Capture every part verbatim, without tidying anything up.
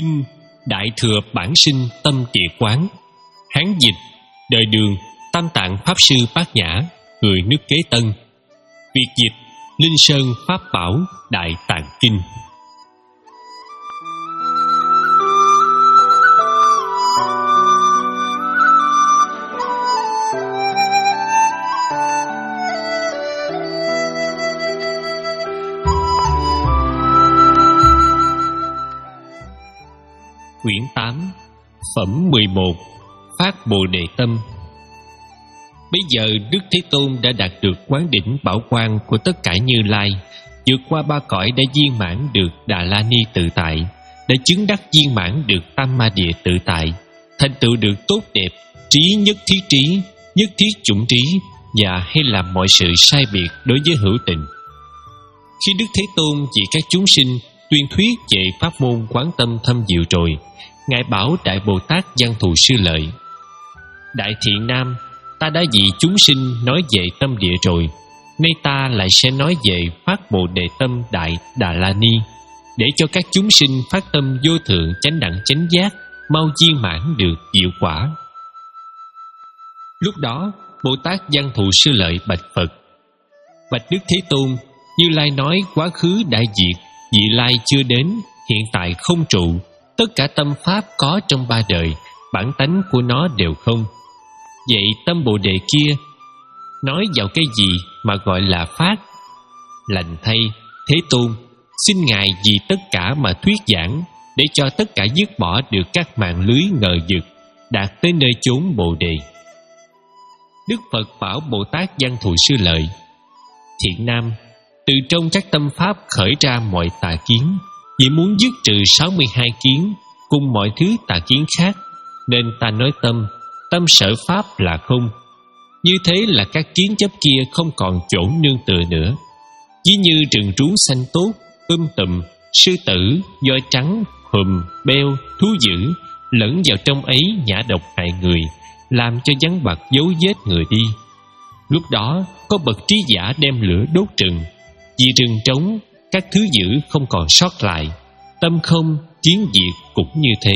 Kinh Đại Thừa Bản Sinh Tâm Địa Quán. Hán dịch đời Đường, Tam Tạng Pháp Sư Bát Nhã, người nước Kế Tân. Việt dịch Linh Sơn Pháp Bảo Đại Tạng Kinh. Quyển tám, Phẩm mười một, Phát Bồ Đề Tâm. Bây giờ Đức Thế Tôn đã đạt được quán đỉnh bảo quang của tất cả Như Lai, vượt qua ba cõi đã viên mãn được Đà La Ni tự tại, đã chứng đắc viên mãn được Tam Ma Địa tự tại, thành tựu được tốt đẹp, trí nhất thiết trí, nhất thiết chủng trí, và hay làm mọi sự sai biệt đối với hữu tình. Khi Đức Thế Tôn vì các chúng sinh tuyên thuyết về pháp môn quán tâm thâm diệu rồi, Ngài bảo Đại Bồ Tát Văn Thù Sư Lợi: Đại Thiện Nam, ta đã vì chúng sinh nói về tâm địa rồi, nay ta lại sẽ nói về phát Bồ Đề Tâm Đại Đà La Ni, để cho các chúng sinh phát tâm vô thượng chánh đẳng chánh giác, mau viên mãn được diệu quả. Lúc đó Bồ Tát Văn Thù Sư Lợi bạch Phật: Bạch Đức Thế Tôn, Như Lai nói quá khứ đã diệt, vị lai chưa đến, hiện tại không trụ, tất cả tâm pháp có trong ba đời, bản tánh của nó đều không. Vậy tâm Bồ Đề kia nói vào cái gì mà gọi là phát? Lành thay, Thế Tôn, xin Ngài vì tất cả mà thuyết giảng, để cho tất cả dứt bỏ được các mạng lưới ngờ vực, đạt tới nơi chốn Bồ Đề. Đức Phật bảo Bồ Tát Văn Thù Sư Lợi: Thiện Nam, từ trong các tâm pháp khởi ra mọi tà kiến, vì muốn dứt trừ sáu mươi hai kiến cùng mọi thứ tà kiến khác, nên ta nói tâm, tâm sở pháp là không. Như thế là các kiến chấp kia không còn chỗ nương tựa nữa. Ví như rừng rú xanh tốt, um tùm, sư tử, voi trắng, hùm, beo, thú dữ lẫn vào trong ấy nhã độc hại người, làm cho vắng bặt dấu vết người đi. Lúc đó có bậc trí giả đem lửa đốt rừng, vì rừng trống, các thứ dữ không còn sót lại. Tâm không, kiến diệt cũng như thế.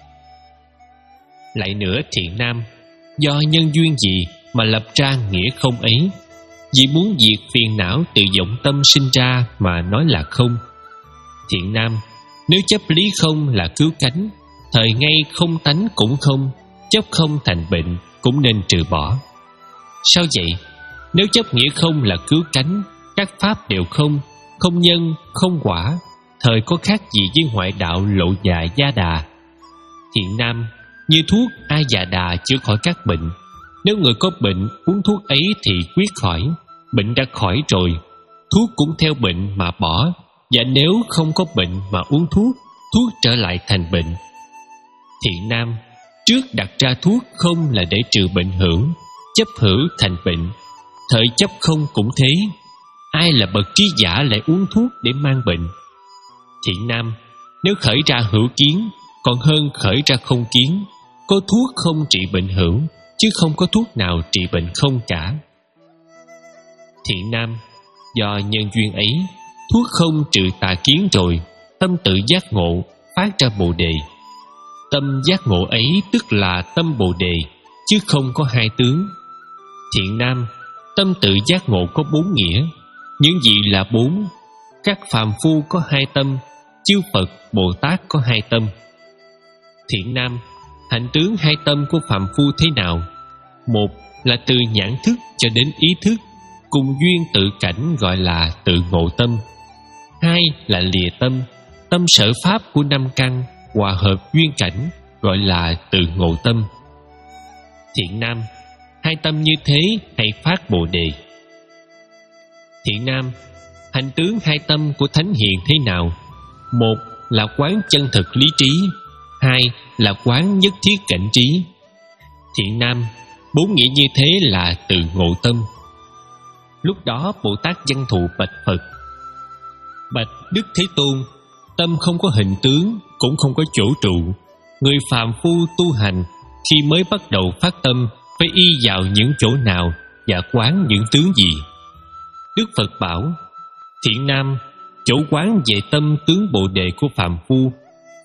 Lại nữa Thiện Nam, do nhân duyên gì mà lập ra nghĩa không ấy? Vì muốn diệt phiền não từ vọng tâm sinh ra mà nói là không. Thiện Nam, nếu chấp lý không là cứu cánh, thời ngay không tánh cũng không, chấp không thành bệnh cũng nên trừ bỏ. Sao vậy? Nếu chấp nghĩa không là cứu cánh, các pháp đều không, không nhân, không quả, thời có khác gì với ngoại đạo lộ già gia đà? Thiện Nam, như thuốc A Già Đà chữa khỏi các bệnh. Nếu người có bệnh uống thuốc ấy thì quyết khỏi. Bệnh đã khỏi rồi, thuốc cũng theo bệnh mà bỏ. Và nếu không có bệnh mà uống thuốc, thuốc trở lại thành bệnh. Thiện Nam, trước đặt ra thuốc không là để trừ bệnh hữu, chấp hữu thành bệnh. Thời chấp không cũng thế. Ai là bậc trí giả lại uống thuốc để mang bệnh? Thiện Nam, nếu khởi ra hữu kiến còn hơn khởi ra không kiến. Có thuốc không trị bệnh hữu, chứ không có thuốc nào trị bệnh không cả. Thiện Nam, do nhân duyên ấy, thuốc không trừ tà kiến rồi, tâm tự giác ngộ, phát ra Bồ Đề. Tâm giác ngộ ấy tức là tâm Bồ Đề, chứ không có hai tướng. Thiện Nam, tâm tự giác ngộ có bốn nghĩa. Những gì là bốn? Các phàm phu có hai tâm, chư Phật, Bồ Tát có hai tâm. Thiện Nam, hạnh tướng hai tâm của phàm phu thế nào? Một là từ nhãn thức cho đến ý thức, cùng duyên tự cảnh gọi là tự ngộ tâm. Hai là lìa tâm, tâm sở pháp của năm căn, hòa hợp duyên cảnh, gọi là tự ngộ tâm. Thiện Nam, hai tâm như thế hay phát Bồ Đề? Thiện Nam, hành tướng hai tâm của Thánh Hiền thế nào? Một là quán chân thực lý trí, hai là quán nhất thiết cảnh trí. Thiện Nam, bốn nghĩa như thế là từ ngộ tâm. Lúc đó Bồ Tát Văn Thù bạch Phật: Bạch Đức Thế Tôn, tâm không có hình tướng, cũng không có chỗ trụ. Người phàm phu tu hành khi mới bắt đầu phát tâm phải y vào những chỗ nào và quán những tướng gì? Đức Phật bảo: Thiện Nam, chỗ quán về tâm tướng Bồ Đề của phàm phu,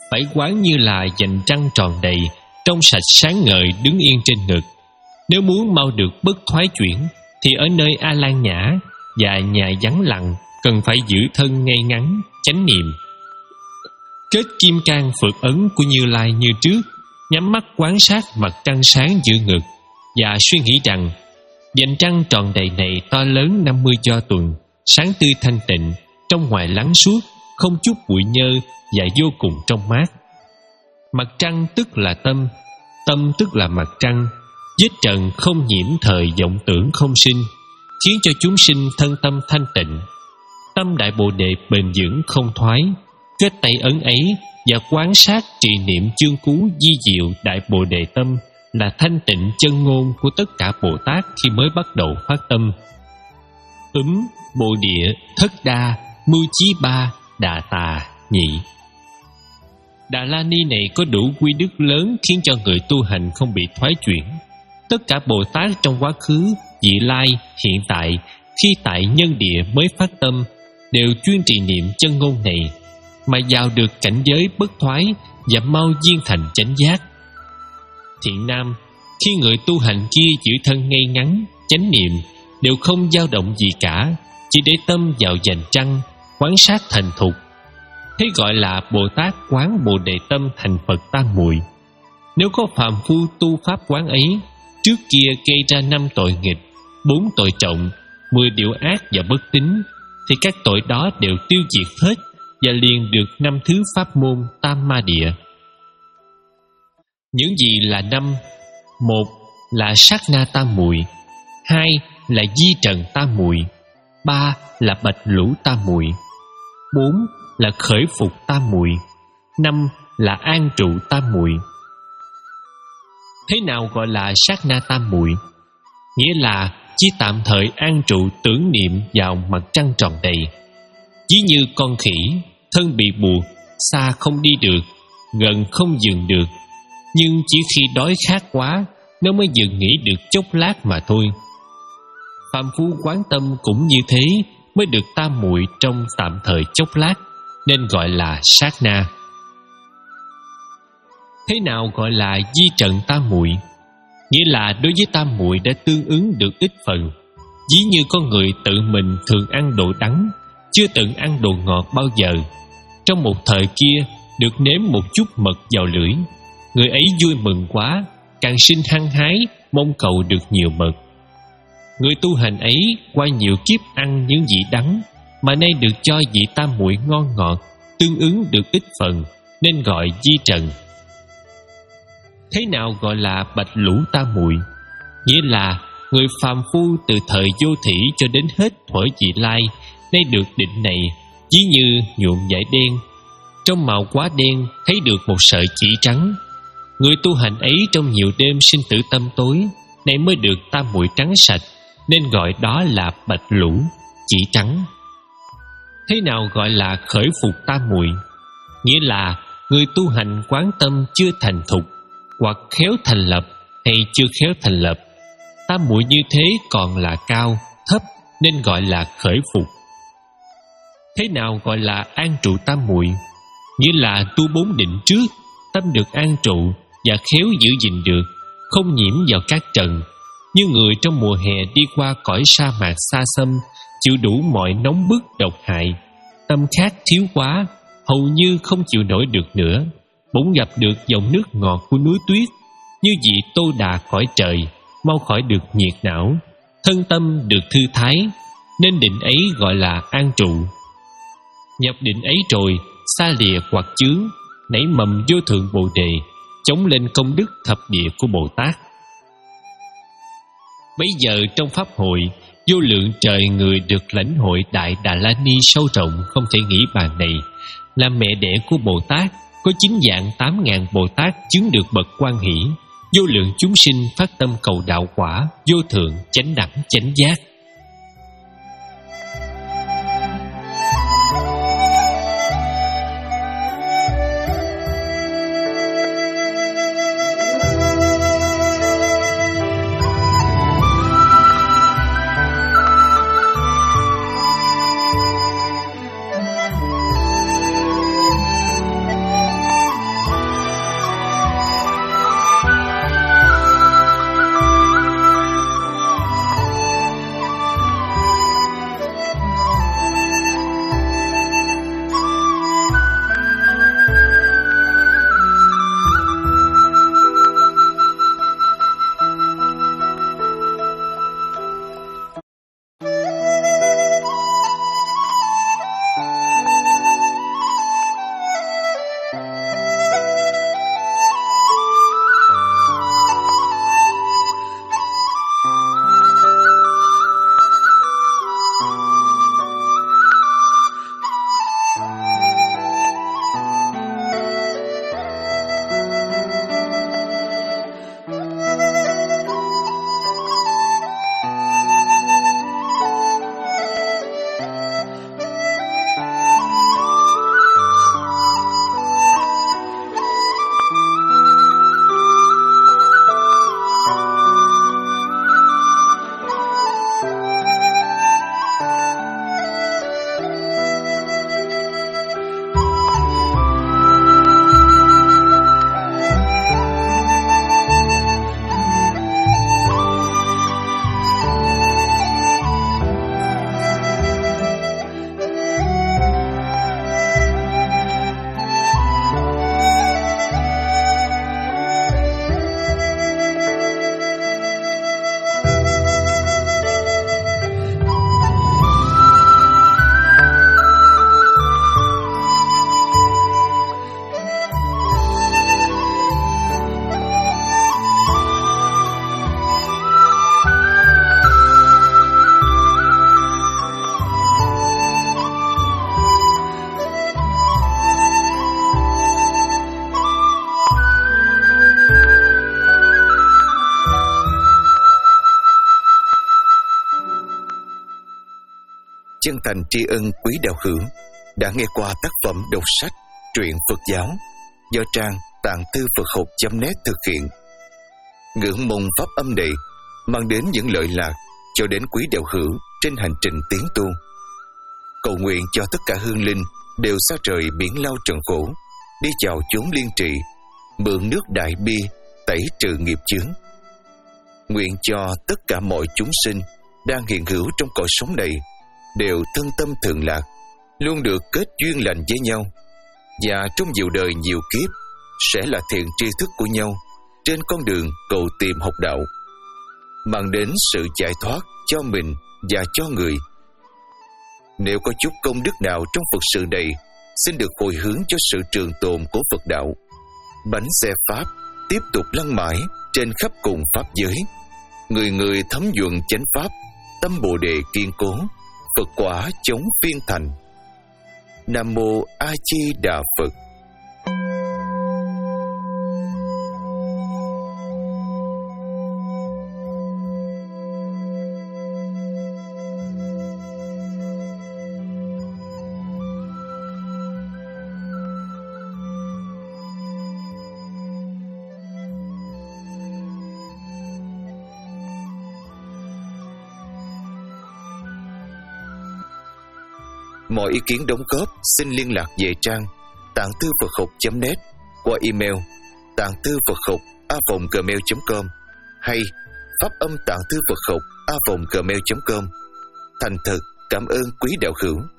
phải quán như là vành trăng tròn đầy, trong sạch sáng ngời đứng yên trên ngực. Nếu muốn mau được bất thoái chuyển, thì ở nơi A Lan Nhã và nhà vắng lặng cần phải giữ thân ngay ngắn, chánh niệm. Kết kim cang phượng ấn của Như Lai như trước, nhắm mắt quan sát mặt trăng sáng giữa ngực và suy nghĩ rằng vành trăng tròn đầy này to lớn năm mươi do tuần, sáng tươi thanh tịnh, trong ngoài lắng suốt, không chút bụi nhơ và vô cùng trong mát. Mặt trăng tức là tâm, tâm tức là mặt trăng. Vết trần không nhiễm thời vọng tưởng không sinh, khiến cho chúng sinh thân tâm thanh tịnh. Tâm Đại Bồ Đề bền vững không thoái. Kết tay ấn ấy và quán sát trì niệm chương cú di diệu Đại Bồ Đề tâm là thanh tịnh chân ngôn của tất cả Bồ Tát khi mới bắt đầu phát tâm. Úm, Bồ Địa, Thất Đa, Mưu Chí Ba, Đà Tà, Nhị. Đà La Ni này có đủ quy đức lớn khiến cho người tu hành không bị thoái chuyển. Tất cả Bồ Tát trong quá khứ, vị lai, hiện tại, khi tại nhân địa mới phát tâm, đều chuyên trì niệm chân ngôn này, mà vào được cảnh giới bất thoái và mau viên thành chánh giác. Thiện nam, khi người tu hành kia giữ thân ngay ngắn, chánh niệm, đều không dao động gì cả, chỉ để tâm vào vành trăng, quán sát thành thục. Thế gọi là Bồ Tát quán Bồ Đề tâm thành Phật tam muội. Nếu có phàm phu tu pháp quán ấy, trước kia gây ra năm tội nghịch, bốn tội trọng, mười điều ác và bất tín, thì các tội đó đều tiêu diệt hết và liền được năm thứ pháp môn tam ma địa. Những gì là năm? Một là sát na tam muội, hai là di trần tam muội, ba là bạch lũ tam muội, bốn là khởi phục tam muội, năm là an trụ tam muội. Thế nào gọi là sát na tam muội? Nghĩa là chỉ tạm thời an trụ tưởng niệm vào mặt trăng tròn đầy. Ví như con khỉ, thân bị buộc, xa không đi được, gần không dừng được, nhưng chỉ khi đói khát quá, nó mới dừng nghỉ được chốc lát mà thôi. Phàm phu quán tâm cũng như thế, mới được tam muội trong tạm thời chốc lát, nên gọi là sát na. Thế nào gọi là di trần tam muội? Nghĩa là đối với tam muội đã tương ứng được ít phần. Ví như con người tự mình thường ăn đồ đắng, chưa từng ăn đồ ngọt bao giờ. Trong một thời kia được nếm một chút mật vào lưỡi, người ấy vui mừng quá, càng sinh hăng hái, mong cầu được nhiều mật. Người tu hành ấy qua nhiều kiếp ăn những vị đắng, mà nay được cho vị tam muội ngon ngọt, tương ứng được ít phần, nên gọi di trần. Thế nào gọi là bạch lũ tam muội? Nghĩa là người phàm phu từ thời vô thủy cho đến hết thuở vị lai, nay được định này, ví như nhuộm vải đen, trong màu quá đen thấy được một sợi chỉ trắng. Người tu hành ấy trong nhiều đêm sinh tử tâm tối, nay mới được tam muội trắng sạch, nên gọi đó là bạch lũ, chỉ trắng. Thế nào gọi là khởi phục tam muội? Nghĩa là người tu hành quán tâm chưa thành thục, hoặc khéo thành lập hay chưa khéo thành lập. Tam muội như thế còn là cao, thấp, nên gọi là khởi phục. Thế nào gọi là an trụ tam muội? Nghĩa là tu bốn định trước, tâm được an trụ và khéo giữ gìn được, không nhiễm vào các trần. Như người trong mùa hè đi qua cõi sa mạc xa xăm, chịu đủ mọi nóng bức độc hại, tâm khát thiếu quá, hầu như không chịu nổi được nữa, bỗng gặp được dòng nước ngọt của núi tuyết, như vị Tô Đà cõi trời, mau khỏi được nhiệt não, thân tâm được thư thái, nên định ấy gọi là an trụ. Nhập định ấy rồi, xa lìa hoặc chướng, nảy mầm vô thượng Bồ Đề, chống lên công đức thập địa của Bồ Tát. Bây giờ trong pháp hội, vô lượng trời người được lãnh hội Đại Đà La Ni sâu rộng không thể nghĩ bàn này, là mẹ đẻ của Bồ Tát, có chín vạn tám ngàn Bồ Tát chứng được bậc quan hỷ, vô lượng chúng sinh phát tâm cầu đạo quả, vô thượng chánh đẳng chánh giác. chân thành tri ân quý đạo hữu đã nghe qua tác phẩm đọc sách truyện Phật giáo do trang tạng thư Phật học chấm net thực hiện. Ngưỡng mong pháp âm này mang đến những lợi lạc cho đến quý đạo hữu trên hành trình tiến tu. Cầu nguyện cho tất cả hương linh đều xa rời biển lao trần khổ, đi vào chốn liên trị, mượn nước đại bi tẩy trừ nghiệp chướng. Nguyện cho tất cả mọi chúng sinh đang hiện hữu trong cõi sống này đều thân tâm thường lạc, luôn được kết duyên lành với nhau, và trong nhiều đời nhiều kiếp sẽ là thiện tri thức của nhau trên con đường cầu tìm học đạo, mang đến sự giải thoát cho mình và cho người. Nếu có chút công đức nào trong Phật sự này, xin được hồi hướng cho sự trường tồn của Phật đạo. Bánh xe Pháp tiếp tục lăn mãi trên khắp cùng Pháp giới. Người người thấm nhuận chánh Pháp, tâm Bồ Đề kiên cố, Phật quả chống phiên thành. Nam Mô A Di Đà Phật. Mọi ý kiến đóng góp xin liên lạc về trang tạng thư Phật học chấm net qua email tạng thư Phật học a còng gmail chấm com hay pháp âm tạng thư Phật học a còng gmail chấm com. Thành thật cảm ơn quý đạo hữu.